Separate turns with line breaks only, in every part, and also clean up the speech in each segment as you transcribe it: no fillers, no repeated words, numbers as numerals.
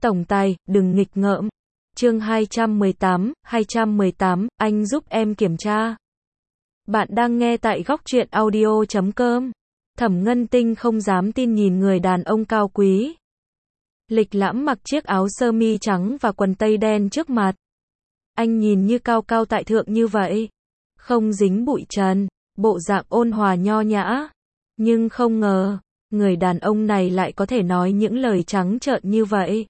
Tổng tài, đừng nghịch ngợm. Chương 218, anh giúp em kiểm tra. Bạn đang nghe tại góc truyện audio.com. Thẩm Ngân Tinh không dám tin nhìn người đàn ông cao quý, lịch lãm mặc chiếc áo sơ mi trắng và quần tây đen trước mặt. Anh nhìn như cao cao tại thượng như vậy, không dính bụi trần, bộ dạng ôn hòa nho nhã. Nhưng không ngờ, người đàn ông này lại có thể nói những lời trắng trợn như vậy.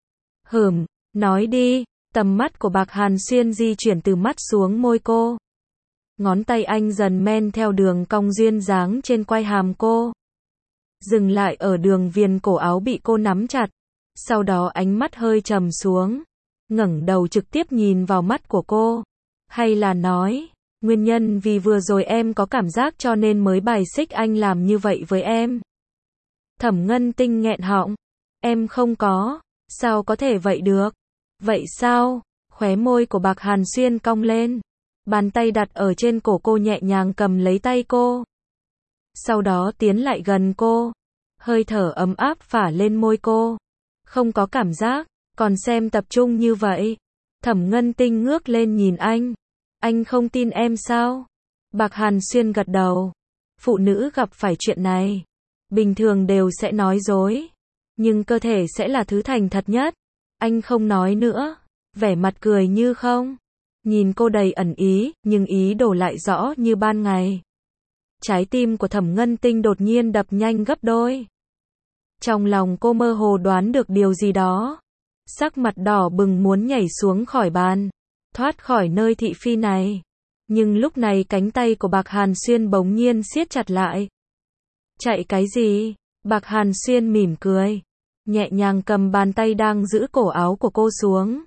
Nói đi. Tầm mắt của Bạc Hàn Xuyên di chuyển từ mắt xuống môi cô. Ngón tay anh dần men theo đường cong duyên dáng trên quai hàm cô, dừng lại ở đường viền cổ áo bị cô nắm chặt. Sau đó ánh mắt hơi trầm xuống, ngẩng đầu trực tiếp nhìn vào mắt của cô. Hay là nói, nguyên nhân vì vừa rồi em có cảm giác cho nên mới bài xích anh làm như vậy với em. Thẩm Ngân Tinh nghẹn họng. Em không có. Sao có thể vậy được? Vậy sao? Khóe môi của Bạc Hàn Xuyên cong lên. Bàn tay đặt ở trên cổ cô nhẹ nhàng cầm lấy tay cô. Sau đó tiến lại gần cô. Hơi thở ấm áp phả lên môi cô. Không có cảm giác, còn xem tập trung như vậy. Thẩm Ngân Tinh ngước lên nhìn anh. Anh không tin em sao? Bạc Hàn Xuyên gật đầu. Phụ nữ gặp phải chuyện này, bình thường đều sẽ nói dối. Nhưng cơ thể sẽ là thứ thành thật nhất. Anh không nói nữa, vẻ mặt cười như không. Nhìn cô đầy ẩn ý, nhưng ý đồ lại rõ như ban ngày. Trái tim của Thẩm Ngân Tinh đột nhiên đập nhanh gấp đôi. Trong lòng cô mơ hồ đoán được điều gì đó. Sắc mặt đỏ bừng muốn nhảy xuống khỏi bàn, thoát khỏi nơi thị phi này. Nhưng lúc này cánh tay của Bạc Hàn Xuyên bỗng nhiên siết chặt lại. Chạy cái gì? Bạc Hàn Xuyên mỉm cười, nhẹ nhàng cầm bàn tay đang giữ cổ áo của cô xuống.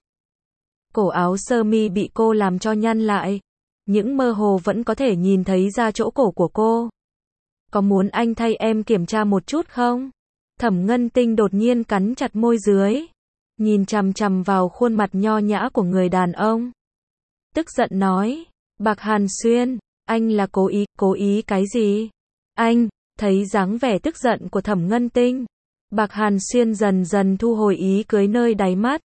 Cổ áo sơ mi bị cô làm cho nhăn lại, những mơ hồ vẫn có thể nhìn thấy ra chỗ cổ của cô. Có muốn anh thay em kiểm tra một chút không? Thẩm Ngân Tinh đột nhiên cắn chặt môi dưới, nhìn chằm chằm vào khuôn mặt nho nhã của người đàn ông. Tức giận nói, Bạc Hàn Xuyên, anh là cố ý cái gì? Anh, thấy dáng vẻ tức giận của Thẩm Ngân Tinh, Bạc Hàn Xuyên dần dần thu hồi ý cười nơi đáy mắt.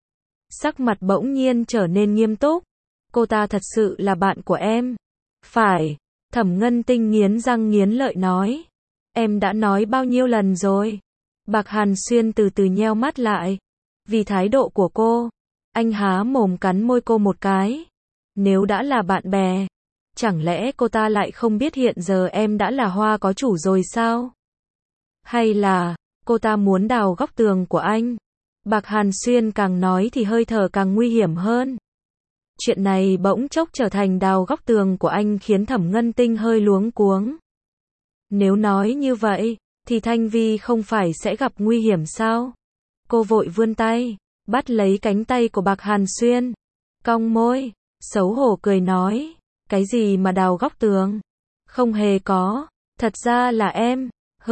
Sắc mặt bỗng nhiên trở nên nghiêm túc. Cô ta thật sự là bạn của em. Phải. Thẩm Ngân Tinh nghiến răng nghiến lợi nói. Em đã nói bao nhiêu lần rồi? Bạc Hàn Xuyên từ từ nheo mắt lại. Vì thái độ của cô, anh há mồm cắn môi cô một cái. Nếu đã là bạn bè, chẳng lẽ cô ta lại không biết hiện giờ em đã là hoa có chủ rồi sao? Hay là cô ta muốn đào góc tường của anh? Bạc Hàn Xuyên càng nói thì hơi thở càng nguy hiểm hơn. Chuyện này bỗng chốc trở thành đào góc tường của anh khiến Thẩm Ngân Tinh hơi luống cuống. Nếu nói như vậy, thì Thanh Vi không phải sẽ gặp nguy hiểm sao? Cô vội vươn tay, bắt lấy cánh tay của Bạc Hàn Xuyên, cong môi, xấu hổ cười nói, cái gì mà đào góc tường? Không hề có, thật ra là em.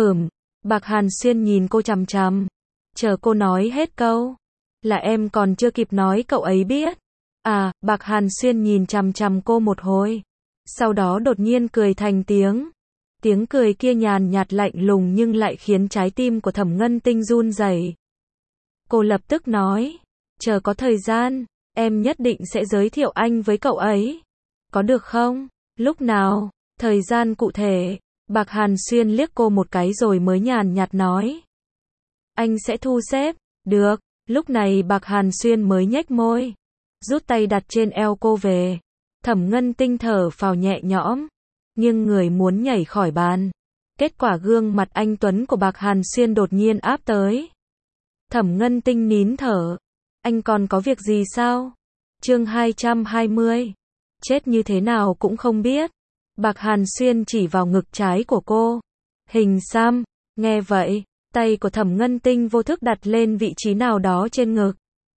Bạc Hàn Xuyên nhìn cô chằm chằm, chờ cô nói hết câu. Là em còn chưa kịp nói cậu ấy biết. À, Bạc Hàn Xuyên nhìn chằm chằm cô một hồi, sau đó đột nhiên cười thành tiếng. Tiếng cười kia nhàn nhạt lạnh lùng nhưng lại khiến trái tim của Thẩm Ngân Tinh run rẩy. Cô lập tức nói, chờ có thời gian, em nhất định sẽ giới thiệu anh với cậu ấy. Có được không? Lúc nào? Thời gian cụ thể? Bạc Hàn Xuyên liếc cô một cái rồi mới nhàn nhạt nói. Anh sẽ thu xếp. Được. Lúc này Bạc Hàn Xuyên mới nhếch môi, rút tay đặt trên eo cô về. Thẩm Ngân Tinh thở phào nhẹ nhõm, nhưng người muốn nhảy khỏi bàn. Kết quả gương mặt anh tuấn của Bạc Hàn Xuyên đột nhiên áp tới. Thẩm Ngân Tinh nín thở. Anh còn có việc gì sao? Chương 220. Chết như thế nào cũng không biết. Bạc Hàn Xuyên chỉ vào ngực trái của cô. Hình xăm. Nghe vậy, tay của Thẩm Ngân Tinh vô thức đặt lên vị trí nào đó trên ngực.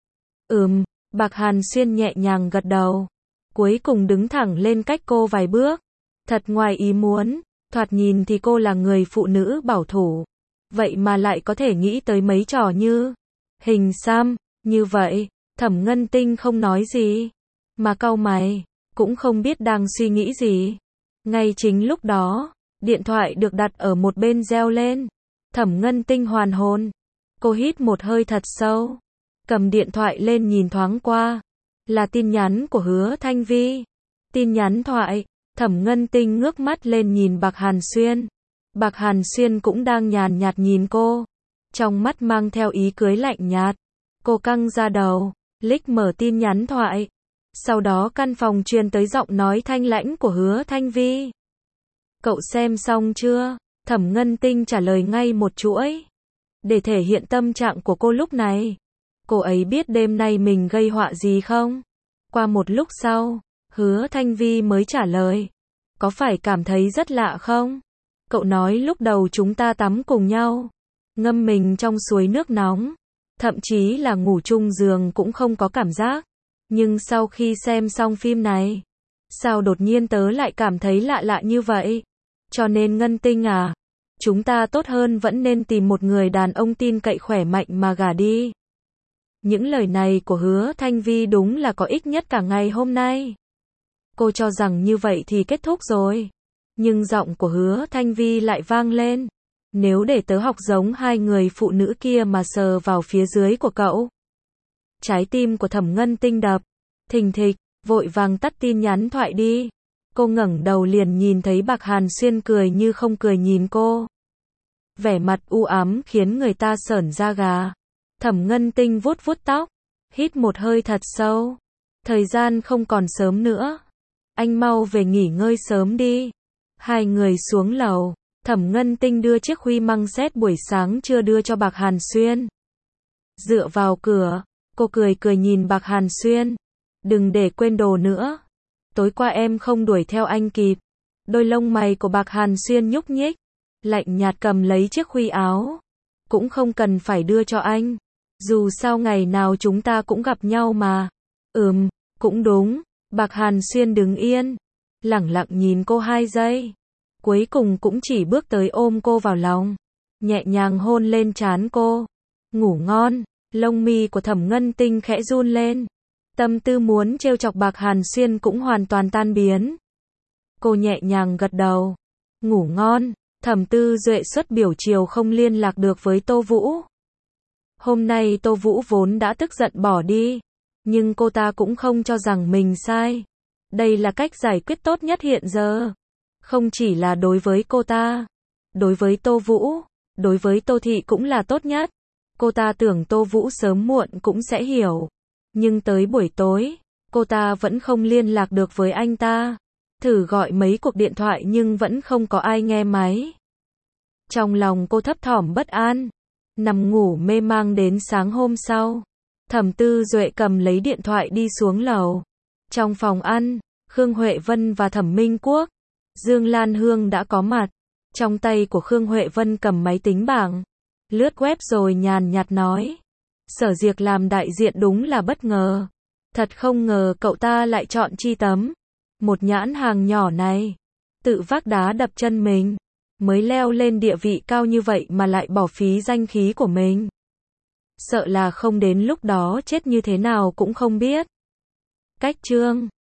Bạc Hàn Xuyên nhẹ nhàng gật đầu, cuối cùng đứng thẳng lên cách cô vài bước. Thật ngoài ý muốn, thoạt nhìn thì cô là người phụ nữ bảo thủ, vậy mà lại có thể nghĩ tới mấy trò như hình xăm. Như vậy, Thẩm Ngân Tinh không nói gì, mà cau mày, cũng không biết đang suy nghĩ gì. Ngay chính lúc đó, điện thoại được đặt ở một bên reo lên. Thẩm Ngân Tinh hoàn hồn. Cô hít một hơi thật sâu, cầm điện thoại lên nhìn thoáng qua. Là tin nhắn của Hứa Thanh Vi. Tin nhắn thoại, Thẩm Ngân Tinh ngước mắt lên nhìn Bạc Hàn Xuyên. Bạc Hàn Xuyên cũng đang nhàn nhạt nhìn cô. Trong mắt mang theo ý cười lạnh nhạt. Cô căng ra đầu, liếc mở tin nhắn thoại. Sau đó căn phòng truyền tới giọng nói thanh lãnh của Hứa Thanh Vi. Cậu xem xong chưa? Thẩm Ngân Tinh trả lời ngay một chuỗi. Để thể hiện tâm trạng của cô lúc này. Cô ấy biết đêm nay mình gây họa gì không? Qua một lúc sau, Hứa Thanh Vi mới trả lời. Có phải cảm thấy rất lạ không? Cậu nói lúc đầu chúng ta tắm cùng nhau, ngâm mình trong suối nước nóng, thậm chí là ngủ chung giường cũng không có cảm giác. Nhưng sau khi xem xong phim này, sao đột nhiên tớ lại cảm thấy lạ lạ như vậy? Cho nên Ngân Tinh à, chúng ta tốt hơn vẫn nên tìm một người đàn ông tin cậy khỏe mạnh mà gả đi. Những lời này của Hứa Thanh Vi đúng là có ích nhất cả ngày hôm nay. Cô cho rằng như vậy thì kết thúc rồi. Nhưng giọng của Hứa Thanh Vi lại vang lên. Nếu để tớ học giống hai người phụ nữ kia mà sờ vào phía dưới của cậu. Trái tim của Thẩm Ngân Tinh đập thình thịch, vội vàng tắt tin nhắn thoại đi. Cô ngẩng đầu liền nhìn thấy Bạc Hàn Xuyên cười như không cười nhìn cô. Vẻ mặt u ám khiến người ta sởn da gà. Thẩm Ngân Tinh vuốt vuốt tóc, hít một hơi thật sâu. Thời gian không còn sớm nữa. Anh mau về nghỉ ngơi sớm đi. Hai người xuống lầu. Thẩm Ngân Tinh đưa chiếc huy măng xét buổi sáng chưa đưa cho Bạc Hàn Xuyên. Dựa vào cửa, cô cười cười nhìn Bạc Hàn Xuyên. Đừng để quên đồ nữa. Tối qua em không đuổi theo anh kịp. Đôi lông mày của Bạc Hàn Xuyên nhúc nhích. Lạnh nhạt cầm lấy chiếc huy áo. Cũng không cần phải đưa cho anh. Dù sao ngày nào chúng ta cũng gặp nhau mà. Cũng đúng. Bạc Hàn Xuyên đứng yên. Lẳng lặng nhìn cô 2 giây. Cuối cùng cũng chỉ bước tới ôm cô vào lòng. Nhẹ nhàng hôn lên trán cô. Ngủ ngon. Lông mi của Thẩm Ngân Tinh khẽ run lên. Tâm tư muốn trêu chọc Bạc Hàn Xuyên cũng hoàn toàn tan biến. Cô nhẹ nhàng gật đầu. Ngủ ngon. Thẩm Tư Duệ suốt buổi chiều không liên lạc được với Tô Vũ. Hôm nay Tô Vũ vốn đã tức giận bỏ đi. Nhưng cô ta cũng không cho rằng mình sai. Đây là cách giải quyết tốt nhất hiện giờ. Không chỉ là đối với cô ta. Đối với Tô Vũ. Đối với Tô Thị cũng là tốt nhất. Cô ta tưởng Tô Vũ sớm muộn cũng sẽ hiểu. Nhưng tới buổi tối, cô ta vẫn không liên lạc được với anh ta. Thử gọi mấy cuộc điện thoại nhưng vẫn không có ai nghe máy. Trong lòng cô thấp thỏm bất an. Nằm ngủ mê mang đến sáng hôm sau. Thẩm Tư Duệ cầm lấy điện thoại đi xuống lầu. Trong phòng ăn, Khương Huệ Vân và Thẩm Minh Quốc, Dương Lan Hương đã có mặt. Trong tay của Khương Huệ Vân cầm máy tính bảng. Lướt web rồi nhàn nhạt nói. Sở Diệc làm đại diện đúng là bất ngờ. Thật không ngờ cậu ta lại chọn Chi Tấm. Một nhãn hàng nhỏ này. Tự vác đá đập chân mình. Mới leo lên địa vị cao như vậy mà lại bỏ phí danh khí của mình. Sợ là không đến lúc đó chết như thế nào cũng không biết. Cách chương